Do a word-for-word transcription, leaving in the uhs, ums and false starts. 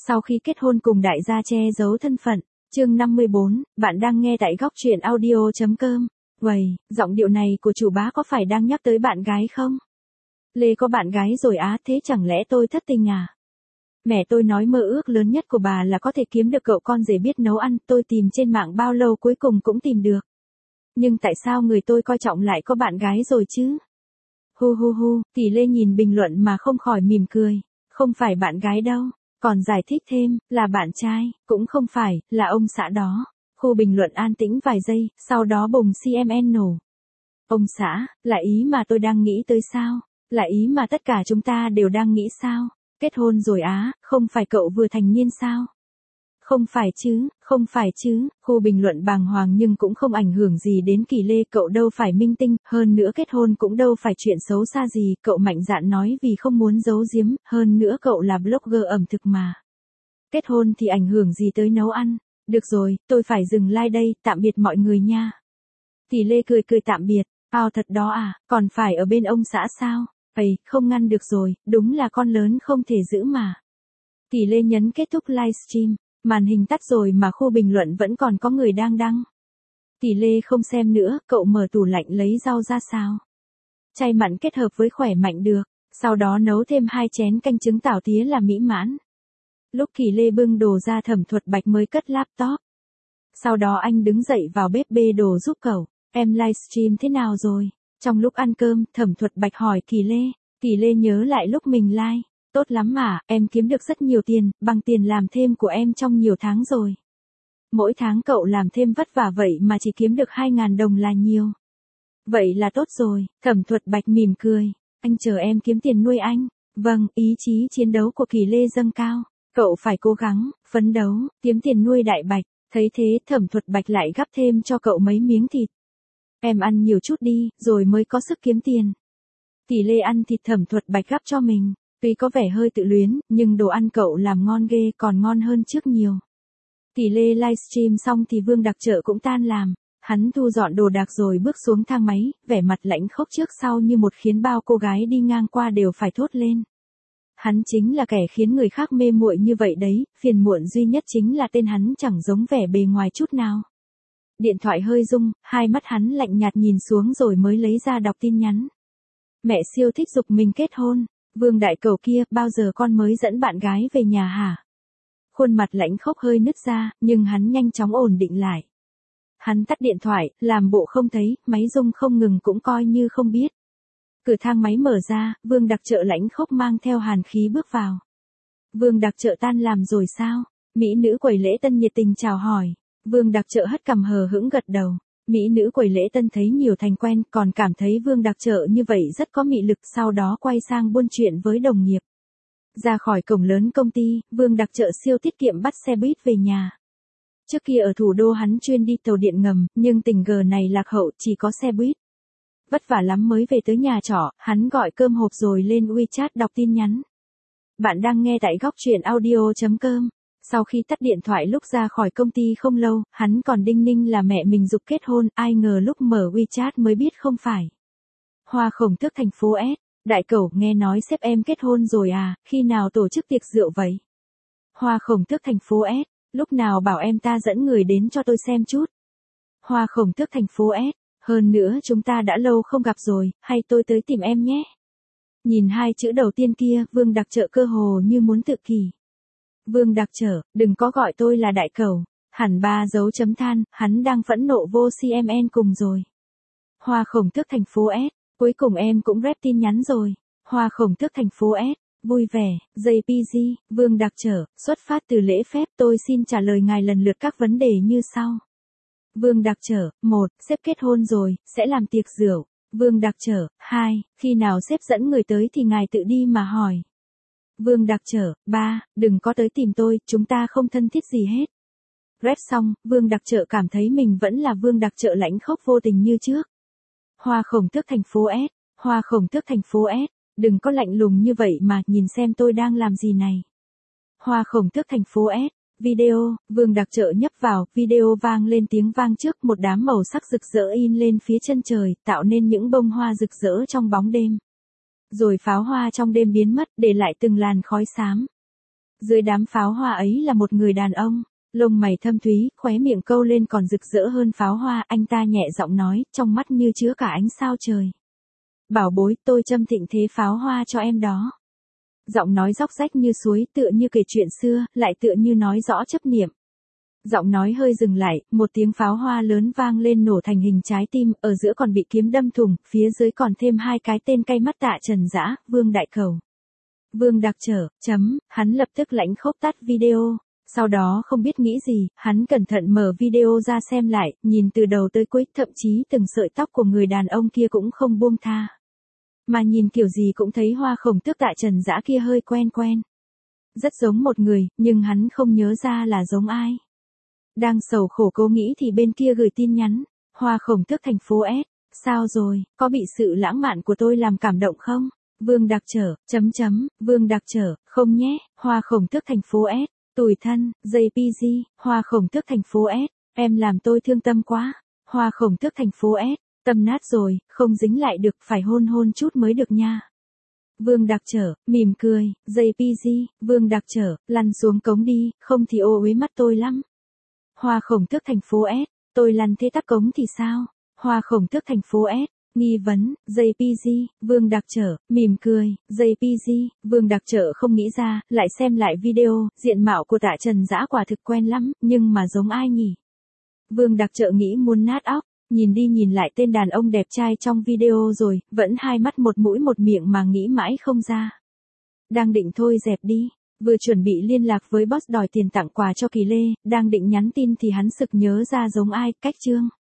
Sau khi kết hôn cùng đại gia che giấu thân phận. Chương năm mươi bốn, bạn đang nghe tại góc truyện audio.com. Vậy, giọng điệu này của chủ bá có phải đang nhắc tới bạn gái không? Lê có bạn gái rồi á, thế chẳng lẽ tôi thất tình à? Mẹ tôi nói mơ ước lớn nhất của bà là có thể kiếm được cậu con rể biết nấu ăn, tôi tìm trên mạng bao lâu cuối cùng cũng tìm được. Nhưng tại sao người tôi coi trọng lại có bạn gái rồi chứ? Hu hu hu, Tỷ Lê nhìn bình luận mà không khỏi mỉm cười. Không phải bạn gái đâu. Còn giải thích thêm, là bạn trai, cũng không phải, là ông xã đó. Khu bình luận an tĩnh vài giây, sau đó bùng xê em en nổ. Ông xã, là ý mà tôi đang nghĩ tới sao? Là ý mà tất cả chúng ta đều đang nghĩ sao? Kết hôn rồi á, không phải cậu vừa thành niên sao? Không phải chứ, không phải chứ, khu bình luận bàng hoàng nhưng cũng không ảnh hưởng gì đến Kỳ Lê, cậu đâu phải minh tinh, hơn nữa kết hôn cũng đâu phải chuyện xấu xa gì, cậu mạnh dạn nói vì không muốn giấu giếm, hơn nữa cậu là blogger ẩm thực mà. Kết hôn thì ảnh hưởng gì tới nấu ăn, được rồi, tôi phải dừng like đây, tạm biệt mọi người nha. Kỳ Lê cười cười tạm biệt, ao thật đó à, còn phải ở bên ông xã sao, ây, không ngăn được rồi, đúng là con lớn không thể giữ mà. Kỳ Lê nhấn kết thúc livestream. Màn hình tắt rồi mà khu bình luận vẫn còn có người đang đăng. Tỷ Lê không xem nữa, cậu mở tủ lạnh lấy rau ra sao. Chay mặn kết hợp với khỏe mạnh được, sau đó nấu thêm hai chén canh trứng tảo tía là mỹ mãn. Lúc Kỳ Lê bưng đồ ra Thẩm Thuật Bạch mới cất laptop. Sau đó anh đứng dậy vào bếp bê đồ giúp cậu, em livestream thế nào rồi? Trong lúc ăn cơm, Thẩm Thuật Bạch hỏi Kỳ Lê, Kỳ Lê nhớ lại lúc mình live. Tốt lắm mà, em kiếm được rất nhiều tiền, bằng tiền làm thêm của em trong nhiều tháng rồi. Mỗi tháng cậu làm thêm vất vả vậy mà chỉ kiếm được hai ngàn đồng là nhiều. Vậy là tốt rồi, Thẩm Thuật Bạch mỉm cười, anh chờ em kiếm tiền nuôi anh. Vâng, ý chí chiến đấu của Kỳ Lê dâng cao, cậu phải cố gắng, phấn đấu, kiếm tiền nuôi Đại Bạch. Thấy thế Thẩm Thuật Bạch lại gắp thêm cho cậu mấy miếng thịt. Em ăn nhiều chút đi, rồi mới có sức kiếm tiền. Kỳ Lê ăn thịt Thẩm Thuật Bạch gắp cho mình. Tuy có vẻ hơi tự luyến, nhưng đồ ăn cậu làm ngon ghê, còn ngon hơn trước nhiều. Tỷ Lê livestream xong thì Vương Đặc Trợ cũng tan làm. Hắn thu dọn đồ đạc rồi bước xuống thang máy, vẻ mặt lãnh khốc trước sau như một khiến bao cô gái đi ngang qua đều phải thốt lên. Hắn chính là kẻ khiến người khác mê muội như vậy đấy, phiền muộn duy nhất chính là tên hắn chẳng giống vẻ bề ngoài chút nào. Điện thoại hơi rung, hai mắt hắn lạnh nhạt nhìn xuống rồi mới lấy ra đọc tin nhắn. Mẹ siêu thích giục mình kết hôn. Vương đại cầu kia, bao giờ con mới dẫn bạn gái về nhà hả? Khuôn mặt lãnh khốc hơi nứt ra, nhưng hắn nhanh chóng ổn định lại. Hắn tắt điện thoại, làm bộ không thấy, máy rung không ngừng cũng coi như không biết. Cửa thang máy mở ra, Vương Đặc Trợ lãnh khốc mang theo hàn khí bước vào. Vương Đặc Trợ tan làm rồi sao? Mỹ nữ quầy lễ tân nhiệt tình chào hỏi. Vương Đặc Trợ hất cằm hờ hững gật đầu. Mỹ nữ quầy lễ tân thấy nhiều thành quen, còn cảm thấy Vương Đặc Trợ như vậy rất có mị lực, sau đó quay sang buôn chuyện với đồng nghiệp. Ra khỏi cổng lớn công ty, Vương Đặc Trợ siêu tiết kiệm bắt xe buýt về nhà. Trước kia ở thủ đô hắn chuyên đi tàu điện ngầm, nhưng tình cờ này lạc hậu chỉ có xe buýt. Vất vả lắm mới về tới nhà trọ, hắn gọi cơm hộp rồi lên WeChat đọc tin nhắn. Bạn đang nghe tại góc truyện audio.com. Sau khi tắt điện thoại lúc ra khỏi công ty không lâu, hắn còn đinh ninh là mẹ mình giục kết hôn, ai ngờ lúc mở WeChat mới biết không phải. Hoa Khổng Tước thành phố S, đại cẩu nghe nói sếp em kết hôn rồi à, khi nào tổ chức tiệc rượu vậy? Hoa Khổng Tước thành phố S, lúc nào bảo em ta dẫn người đến cho tôi xem chút. Hoa Khổng Tước thành phố S, hơn nữa chúng ta đã lâu không gặp rồi, hay tôi tới tìm em nhé. Nhìn hai chữ đầu tiên kia, Vương Đặc Trợ cơ hồ như muốn tự kỷ. Vương Đặc Trợ, đừng có gọi tôi là đại cẩu. Hẳn ba dấu chấm than, hắn đang phẫn nộ vô xê em en cùng rồi. Hoa Khổng Tước thành phố S, cuối cùng em cũng rep tin nhắn rồi. Hoa Khổng Tước thành phố S, vui vẻ, jay pê giê, Vương Đặc Trợ, xuất phát từ lễ phép tôi xin trả lời ngài lần lượt các vấn đề như sau. Vương Đặc Trợ, một, sếp kết hôn rồi, sẽ làm tiệc rượu. Vương Đặc Trợ, hai, khi nào sếp dẫn người tới thì ngài tự đi mà hỏi. Vương Đặc Trợ, ba, đừng có tới tìm tôi, chúng ta không thân thiết gì hết. Rep xong, Vương Đặc Trợ cảm thấy mình vẫn là Vương Đặc Trợ lãnh khốc vô tình như trước. Hoa Khổng Tước thành phố S, Hoa Khổng Tước thành phố S, đừng có lạnh lùng như vậy mà, nhìn xem tôi đang làm gì này. Hoa Khổng Tước thành phố S, video, Vương Đặc Trợ nhấp vào, video vang lên tiếng vang trước, một đám màu sắc rực rỡ in lên phía chân trời, tạo nên những bông hoa rực rỡ trong bóng đêm. Rồi pháo hoa trong đêm biến mất, để lại từng làn khói xám. Dưới đám pháo hoa ấy là một người đàn ông, lông mày thâm thúy, khóe miệng câu lên còn rực rỡ hơn pháo hoa, anh ta nhẹ giọng nói, trong mắt như chứa cả ánh sao trời. Bảo bối, tôi châm thịnh thế pháo hoa cho em đó. Giọng nói róc rách như suối, tựa như kể chuyện xưa, lại tựa như nói rõ chấp niệm. Giọng nói hơi dừng lại, một tiếng pháo hoa lớn vang lên nổ thành hình trái tim, ở giữa còn bị kiếm đâm thủng, phía dưới còn thêm hai cái tên cay mắt Tạ Trần Dã, Vương Đại Cầu. Vương Đặc Trở, chấm, hắn lập tức lãnh khốc tắt video. Sau đó không biết nghĩ gì, hắn cẩn thận mở video ra xem lại, nhìn từ đầu tới cuối, thậm chí từng sợi tóc của người đàn ông kia cũng không buông tha. Mà nhìn kiểu gì cũng thấy hoa khổng tước Tạ Trần Dã kia hơi quen quen. Rất giống một người, nhưng hắn không nhớ ra là giống ai. Đang sầu khổ cố nghĩ thì bên kia gửi tin nhắn, hoa khổng tước thành phố S, sao rồi, có bị sự lãng mạn của tôi làm cảm động không? Vương Đặc Trở, chấm chấm, Vương Đặc Trở, không nhé, hoa khổng tước thành phố S, tủi thân, jê pê giê, hoa khổng tước thành phố S, em làm tôi thương tâm quá, hoa khổng tước thành phố S, tâm nát rồi, không dính lại được, phải hôn hôn chút mới được nha. Vương Đặc Trở, mỉm cười, jê pê giê, Vương Đặc Trở, lăn xuống cống đi, không thì ô uế mắt tôi lắm. Hoa khổng tước thành phố S, tôi lăn thế tắc cống thì sao? Hoa khổng tước thành phố S, nghi vấn, jê pê giê, Vương Đặc Trở, mỉm cười, jê pê giê, Vương Đặc Trở không nghĩ ra, lại xem lại video, diện mạo của Tạ Trần Dã quả thực quen lắm, nhưng mà giống ai nhỉ? Vương Đặc Trở nghĩ muốn nát óc, nhìn đi nhìn lại tên đàn ông đẹp trai trong video rồi, vẫn hai mắt một mũi một miệng mà nghĩ mãi không ra. Đang định thôi dẹp đi. Vừa chuẩn bị liên lạc với boss đòi tiền tặng quà cho Kỳ Lê, đang định nhắn tin thì hắn sực nhớ ra giống ai, Cách Trương.